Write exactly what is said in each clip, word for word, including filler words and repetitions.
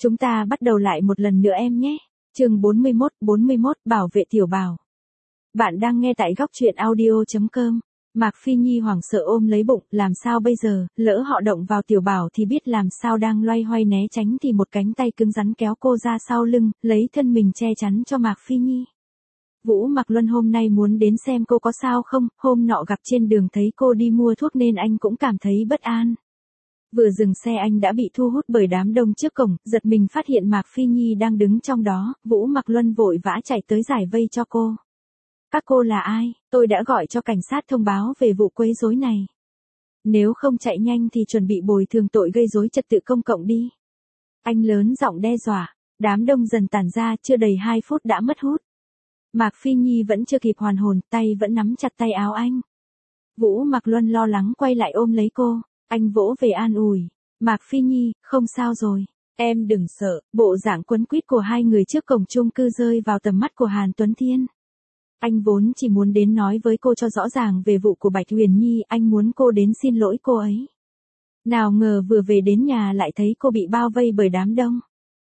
Chúng ta bắt đầu lại một lần nữa em nhé. Chương bốn mươi mốt, bốn mươi mốt Bảo vệ tiểu bảo. Bạn đang nghe tại góc truyện audio chấm com. Mạc Phi Nhi hoảng sợ ôm lấy bụng, làm sao bây giờ, lỡ họ động vào tiểu bảo thì biết làm sao, đang loay hoay né tránh thì một cánh tay cứng rắn kéo cô ra sau lưng, lấy thân mình che chắn cho Mạc Phi Nhi. Vũ Mặc Luân hôm nay muốn đến xem cô có sao không, hôm nọ gặp trên đường thấy cô đi mua thuốc nên anh cũng cảm thấy bất an. Vừa dừng xe anh đã bị thu hút bởi đám đông trước cổng, giật mình phát hiện Mạc Phi Nhi đang đứng trong đó, Vũ Mặc Luân vội vã chạy tới giải vây cho cô. Các cô là ai? Tôi đã gọi cho cảnh sát thông báo về vụ quấy rối này. Nếu không chạy nhanh thì chuẩn bị bồi thường tội gây rối trật tự công cộng đi. Anh lớn giọng đe dọa, đám đông dần tản ra, chưa đầy hai phút đã mất hút. Mạc Phi Nhi vẫn chưa kịp hoàn hồn, tay vẫn nắm chặt tay áo anh. Vũ Mặc Luân lo lắng quay lại ôm lấy cô. Anh vỗ về an ủi. Mạc Phi Nhi, không sao rồi. Em đừng sợ. Bộ dạng quấn quýt của hai người trước cổng chung cư rơi vào tầm mắt của Hàn Tuấn Thiên. Anh vốn chỉ muốn đến nói với cô cho rõ ràng về vụ của Bạch Huyền Nhi, anh muốn cô đến xin lỗi cô ấy. Nào ngờ vừa về đến nhà lại thấy cô bị bao vây bởi đám đông.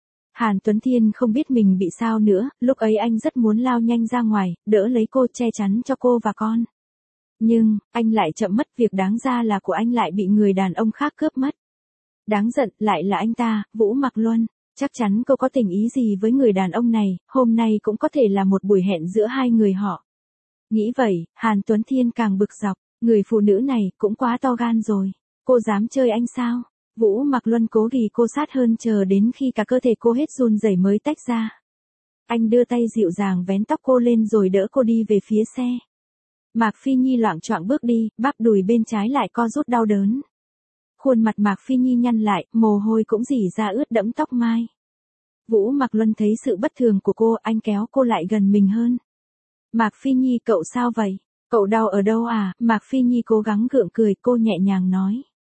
Hàn Tuấn Thiên không biết mình bị sao nữa, lúc ấy anh rất muốn lao nhanh ra ngoài, đỡ lấy cô, che chắn cho cô và con. Nhưng, anh lại chậm mất, việc đáng ra là của anh lại bị người đàn ông khác cướp mất. Đáng giận, lại là anh ta, Vũ Mặc Luân. Chắc chắn cô có tình ý gì với người đàn ông này, hôm nay cũng có thể là một buổi hẹn giữa hai người họ. Nghĩ vậy, Hàn Tuấn Thiên càng bực dọc, người phụ nữ này cũng quá to gan rồi. Cô dám chơi anh sao? Vũ Mặc Luân cố ghì cô sát hơn, chờ đến khi cả cơ thể cô hết run rẩy mới tách ra. Anh đưa tay dịu dàng vén tóc cô lên rồi đỡ cô đi về phía xe. Mạc Phi Nhi loạng choạng bước đi, bắp đùi bên trái lại co rút đau đớn. Khuôn mặt Mạc Phi Nhi nhăn lại, mồ hôi cũng rỉ ra ướt đẫm tóc mai. Vũ Mặc Luân thấy sự bất thường của cô, anh kéo cô lại gần mình hơn. Mạc Phi Nhi, cậu sao vậy? Cậu đau ở đâu à? Mạc Phi Nhi cố gắng gượng cười, cô nhẹ nhàng nói.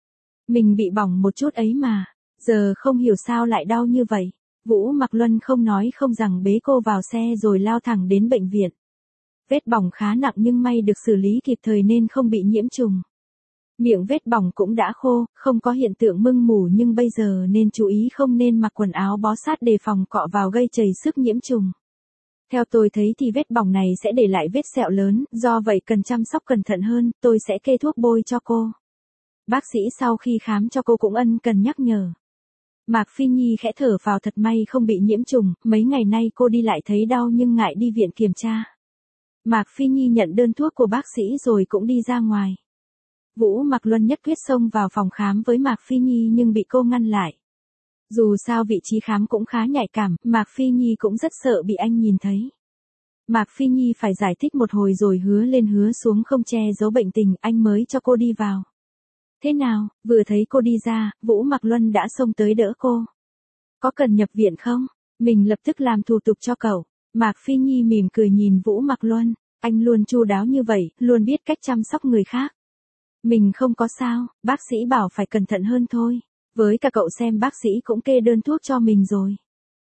Mình bị bỏng một chút ấy mà, giờ không hiểu sao lại đau như vậy. Vũ Mặc Luân không nói không rằng bế cô vào xe rồi lao thẳng đến bệnh viện. Vết bỏng khá nặng nhưng may được xử lý kịp thời nên không bị nhiễm trùng. Miệng vết bỏng cũng đã khô, không có hiện tượng mưng mủ, nhưng bây giờ nên chú ý không nên mặc quần áo bó sát đề phòng cọ vào gây chảy sức nhiễm trùng. Theo tôi thấy thì vết bỏng này sẽ để lại vết sẹo lớn, do vậy cần chăm sóc cẩn thận hơn, tôi sẽ kê thuốc bôi cho cô. Bác sĩ sau khi khám cho cô cũng ân cần nhắc nhở. Mạc Phi Nhi khẽ thở phào, thật may không bị nhiễm trùng, mấy ngày nay cô đi lại thấy đau nhưng ngại đi viện kiểm tra. Mạc Phi Nhi nhận đơn thuốc của bác sĩ rồi cũng đi ra ngoài. Vũ Mặc Luân nhất quyết xông vào phòng khám với Mạc Phi Nhi nhưng bị cô ngăn lại. Dù sao vị trí khám cũng khá nhạy cảm, Mạc Phi Nhi cũng rất sợ bị anh nhìn thấy. Mạc Phi Nhi phải giải thích một hồi rồi hứa lên hứa xuống không che giấu bệnh tình, anh mới cho cô đi vào. Thế nào, vừa thấy cô đi ra, Vũ Mặc Luân đã xông tới đỡ cô. Có cần nhập viện không? Mình lập tức làm thủ tục cho cậu. Mạc Phi Nhi mỉm cười nhìn Vũ Mặc Luân, anh luôn chu đáo như vậy, luôn biết cách chăm sóc người khác. Mình không có sao, bác sĩ bảo phải cẩn thận hơn thôi. Với cả cậu xem bác sĩ cũng kê đơn thuốc cho mình rồi.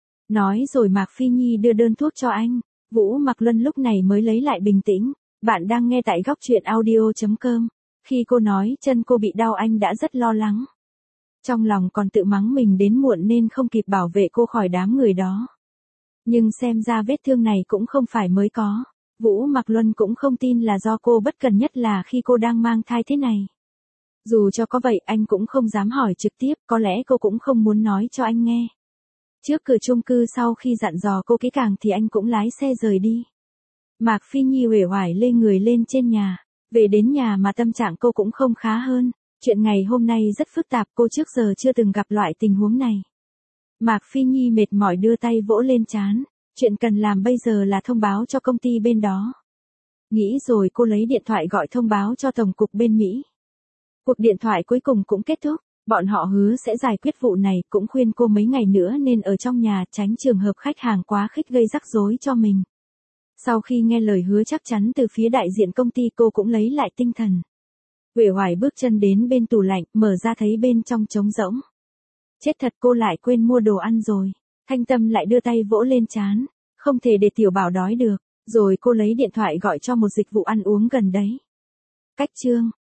Nói rồi Mạc Phi Nhi đưa đơn thuốc cho anh. Vũ Mặc Luân lúc này mới lấy lại bình tĩnh. Bạn đang nghe tại góc truyện audio chấm com. Khi cô nói chân cô bị đau anh đã rất lo lắng. Trong lòng còn tự mắng mình đến muộn nên không kịp bảo vệ cô khỏi đám người đó. Nhưng xem ra vết thương này cũng không phải mới có. Vũ Mặc Luân cũng không tin là do cô bất cần, nhất là khi cô đang mang thai thế này. Dù cho có vậy anh cũng không dám hỏi trực tiếp, có lẽ cô cũng không muốn nói cho anh nghe. Trước cửa chung cư sau khi dặn dò cô kỹ càng thì anh cũng lái xe rời đi. Mạc Phi Nhi uể oải lê người lên trên nhà. Về đến nhà mà tâm trạng cô cũng không khá hơn. Chuyện ngày hôm nay rất phức tạp, cô trước giờ chưa từng gặp loại tình huống này. Mạc Phi Nhi mệt mỏi đưa tay vỗ lên trán. Chuyện cần làm bây giờ là thông báo cho công ty bên đó. Nghĩ rồi cô lấy điện thoại gọi thông báo cho tổng cục bên Mỹ. Cuộc điện thoại cuối cùng cũng kết thúc. Bọn họ hứa sẽ giải quyết vụ này, cũng khuyên cô mấy ngày nữa nên ở trong nhà, tránh trường hợp khách hàng quá khích gây rắc rối cho mình. Sau khi nghe lời hứa chắc chắn từ phía đại diện công ty, cô cũng lấy lại tinh thần. Uể oải bước chân đến bên tủ lạnh, mở ra thấy bên trong trống rỗng. Chết thật, cô lại quên mua đồ ăn rồi. Thanh Tâm lại đưa tay vỗ lên trán. Không thể để tiểu bảo đói được. Rồi cô lấy điện thoại gọi cho một dịch vụ ăn uống gần đấy. Cách chương.